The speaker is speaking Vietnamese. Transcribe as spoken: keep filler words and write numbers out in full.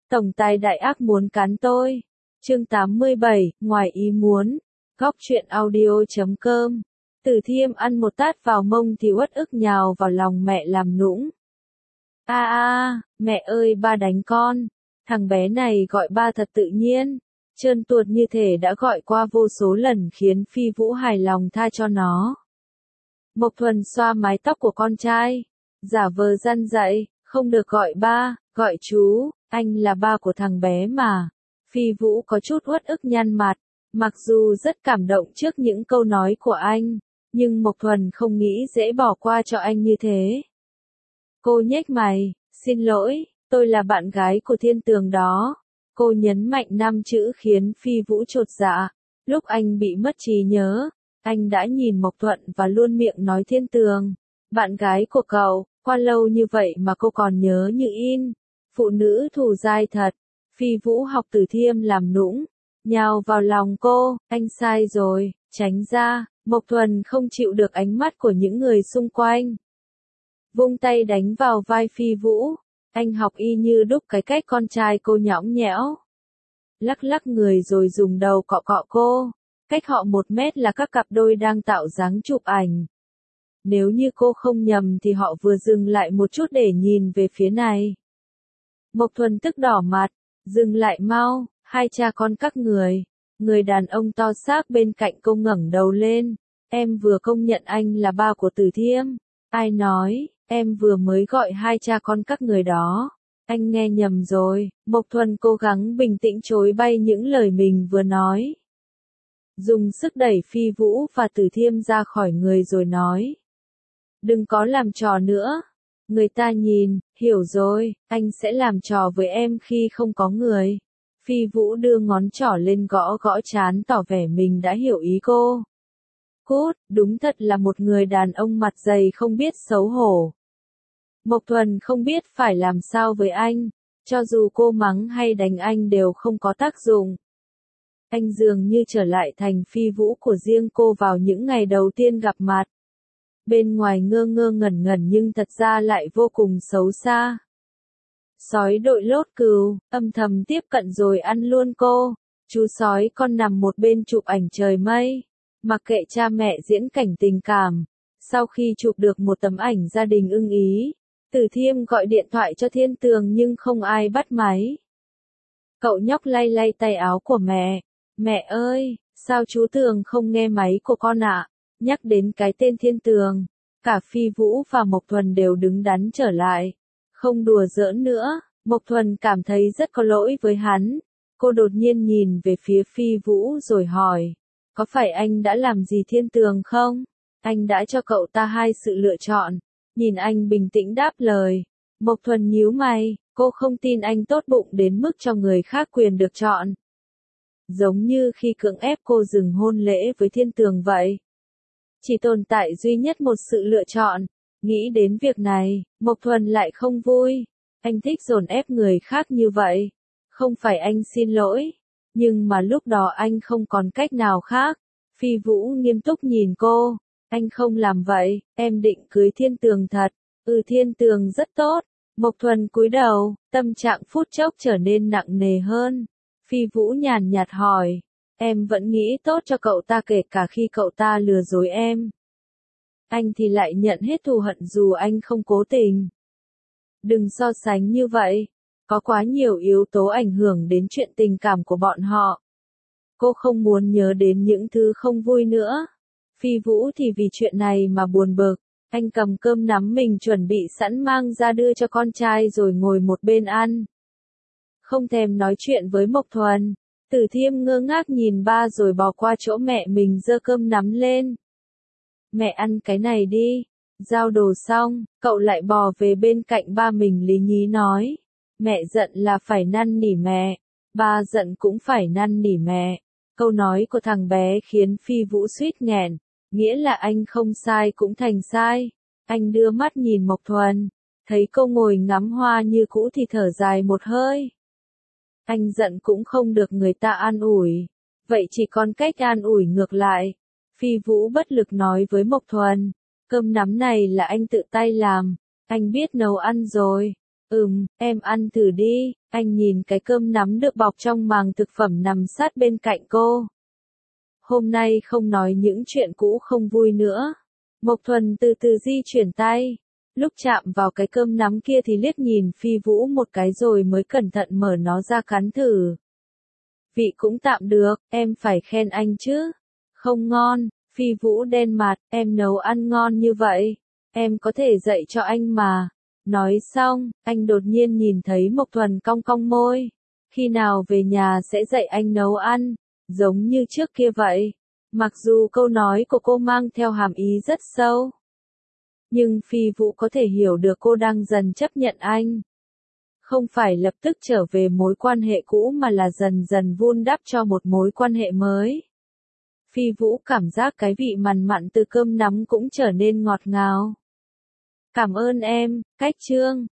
Tổng tài đại ác muốn cắn tôi. Chương tám mươi bảy, ngoài ý muốn. Góc truyện audio chấm com. Từ Thiêm ăn một tát vào mông thì uất ức nhào vào lòng mẹ làm nũng. A a, mẹ ơi ba đánh con. Thằng bé này gọi ba thật tự nhiên. Trơn tuột như thể đã gọi qua vô số lần khiến Phi Vũ hài lòng tha cho nó. Mộc Thuần xoa mái tóc của con trai. Giả vờ răn dạy, không được gọi ba, gọi chú, anh là ba của thằng bé mà. Phi Vũ có chút uất ức nhăn mặt, mặc dù rất cảm động trước những câu nói của anh, nhưng Mộc Thuần không nghĩ dễ bỏ qua cho anh như thế. Cô nhếch mày, xin lỗi, tôi là bạn gái của Thiên Tường đó. Cô nhấn mạnh năm chữ khiến Phi Vũ chột dạ. Lúc anh bị mất trí nhớ, anh đã nhìn Mộc Thuận và luôn miệng nói Thiên Tường. Bạn gái của cậu, qua lâu như vậy mà cô còn nhớ như in. Phụ nữ thù dai thật. Phi Vũ học Từ Thiêm làm nũng, nhào vào lòng cô, anh sai rồi, tránh ra. Mộc Thuần không chịu được ánh mắt của những người xung quanh. Vung tay đánh vào vai Phi Vũ, anh học y như đúc cái cách con trai cô nhõng nhẽo. Lắc lắc người rồi dùng đầu cọ cọ cô, cách họ một mét là các cặp đôi đang tạo dáng chụp ảnh. Nếu như cô không nhầm thì họ vừa dừng lại một chút để nhìn về phía này. Mộc Thuần tức đỏ mặt, dừng lại mau, hai cha con các người. Người đàn ông to xác bên cạnh cô ngẩng đầu lên, em vừa công nhận anh là ba của Từ Thiêm. Ai nói, em vừa mới gọi hai cha con các người đó. Anh nghe nhầm rồi. Mộc Thuần cố gắng bình tĩnh chối bay những lời mình vừa nói. Dùng sức đẩy Phi Vũ và Từ Thiêm ra khỏi người rồi nói. Đừng có làm trò nữa. Người ta nhìn, hiểu rồi, anh sẽ làm trò với em khi không có người. Phi Vũ đưa ngón trỏ lên gõ gõ trán tỏ vẻ mình đã hiểu ý cô. Cút, đúng thật là một người đàn ông mặt dày không biết xấu hổ. Mộc Thuần không biết phải làm sao với anh, cho dù cô mắng hay đánh anh đều không có tác dụng. Anh dường như trở lại thành Phi Vũ của riêng cô vào những ngày đầu tiên gặp mặt. Bên ngoài ngơ ngơ ngẩn ngẩn nhưng thật ra lại vô cùng xấu xa. Sói đội lốt cừu, âm thầm tiếp cận rồi ăn luôn cô. Chú sói con nằm một bên chụp ảnh trời mây. Mặc kệ cha mẹ diễn cảnh tình cảm. Sau khi chụp được một tấm ảnh gia đình ưng ý, Từ Thiêm gọi điện thoại cho Thiên Tường nhưng không ai bắt máy. Cậu nhóc lay lay tay áo của mẹ. Mẹ ơi, sao chú Tường không nghe máy của con ạ? Nhắc đến cái tên Thiên Tường, cả Phi Vũ và Mộc Thuần đều đứng đắn trở lại. Không đùa giỡn nữa, Mộc Thuần cảm thấy rất có lỗi với hắn. Cô đột nhiên nhìn về phía Phi Vũ rồi hỏi, có phải anh đã làm gì Thiên Tường không? Anh đã cho cậu ta hai sự lựa chọn. Nhìn anh bình tĩnh đáp lời. Mộc Thuần nhíu mày, cô không tin anh tốt bụng đến mức cho người khác quyền được chọn. Giống như khi cưỡng ép cô dừng hôn lễ với Thiên Tường vậy. Chỉ tồn tại duy nhất một sự lựa chọn. Nghĩ đến việc này, Mộc Thuần lại không vui. Anh thích dồn ép người khác như vậy. Không phải anh xin lỗi. Nhưng mà lúc đó anh không còn cách nào khác. Phi Vũ nghiêm túc nhìn cô. Anh không làm vậy, em định cưới Thiên Tường thật. Ừ Thiên Tường rất tốt. Mộc Thuần cúi đầu, tâm trạng phút chốc trở nên nặng nề hơn. Phi Vũ nhàn nhạt hỏi. Em vẫn nghĩ tốt cho cậu ta kể cả khi cậu ta lừa dối em. Anh thì lại nhận hết thù hận dù anh không cố tình. Đừng so sánh như vậy. Có quá nhiều yếu tố ảnh hưởng đến chuyện tình cảm của bọn họ. Cô không muốn nhớ đến những thứ không vui nữa. Phi Vũ thì vì chuyện này mà buồn bực. Anh cầm cơm nắm mình chuẩn bị sẵn mang ra đưa cho con trai rồi ngồi một bên ăn. Không thèm nói chuyện với Mộc Thuần. Từ Thiêm ngơ ngác nhìn ba rồi bỏ qua chỗ mẹ mình giơ cơm nắm lên. Mẹ ăn cái này đi. Giao đồ xong, cậu lại bò về bên cạnh ba mình lý nhí nói. Mẹ giận là phải năn nỉ mẹ. Ba giận cũng phải năn nỉ mẹ. Câu nói của thằng bé khiến Phi Vũ suýt nghẹn. Nghĩa là anh không sai cũng thành sai. Anh đưa mắt nhìn Mộc Thuần. Thấy cô ngồi ngắm hoa như cũ thì thở dài một hơi. Anh giận cũng không được người ta an ủi. Vậy chỉ còn cách an ủi ngược lại. Phi Vũ bất lực nói với Mộc Thuần. Cơm nắm này là anh tự tay làm. Anh biết nấu ăn rồi. Ừm, em ăn thử đi, anh nhìn cái cơm nắm được bọc trong màng thực phẩm nằm sát bên cạnh cô. Hôm nay không nói những chuyện cũ không vui nữa. Mộc Thuần từ từ di chuyển tay. Lúc chạm vào cái cơm nắm kia thì liếc nhìn Phi Vũ một cái rồi mới cẩn thận mở nó ra cắn thử. Vị cũng tạm được, em phải khen anh chứ. Không ngon, Phi Vũ đen mặt, em nấu ăn ngon như vậy. Em có thể dạy cho anh mà. Nói xong, anh đột nhiên nhìn thấy Mộc Thuần cong cong môi. Khi nào về nhà sẽ dạy anh nấu ăn, giống như trước kia vậy. Mặc dù câu nói của cô mang theo hàm ý rất sâu. Nhưng Phi Vũ có thể hiểu được cô đang dần chấp nhận anh. Không phải lập tức trở về mối quan hệ cũ mà là dần dần vun đắp cho một mối quan hệ mới. Phi Vũ cảm giác cái vị mặn mặn từ cơm nắm cũng trở nên ngọt ngào. Cảm ơn em, Cách Trương.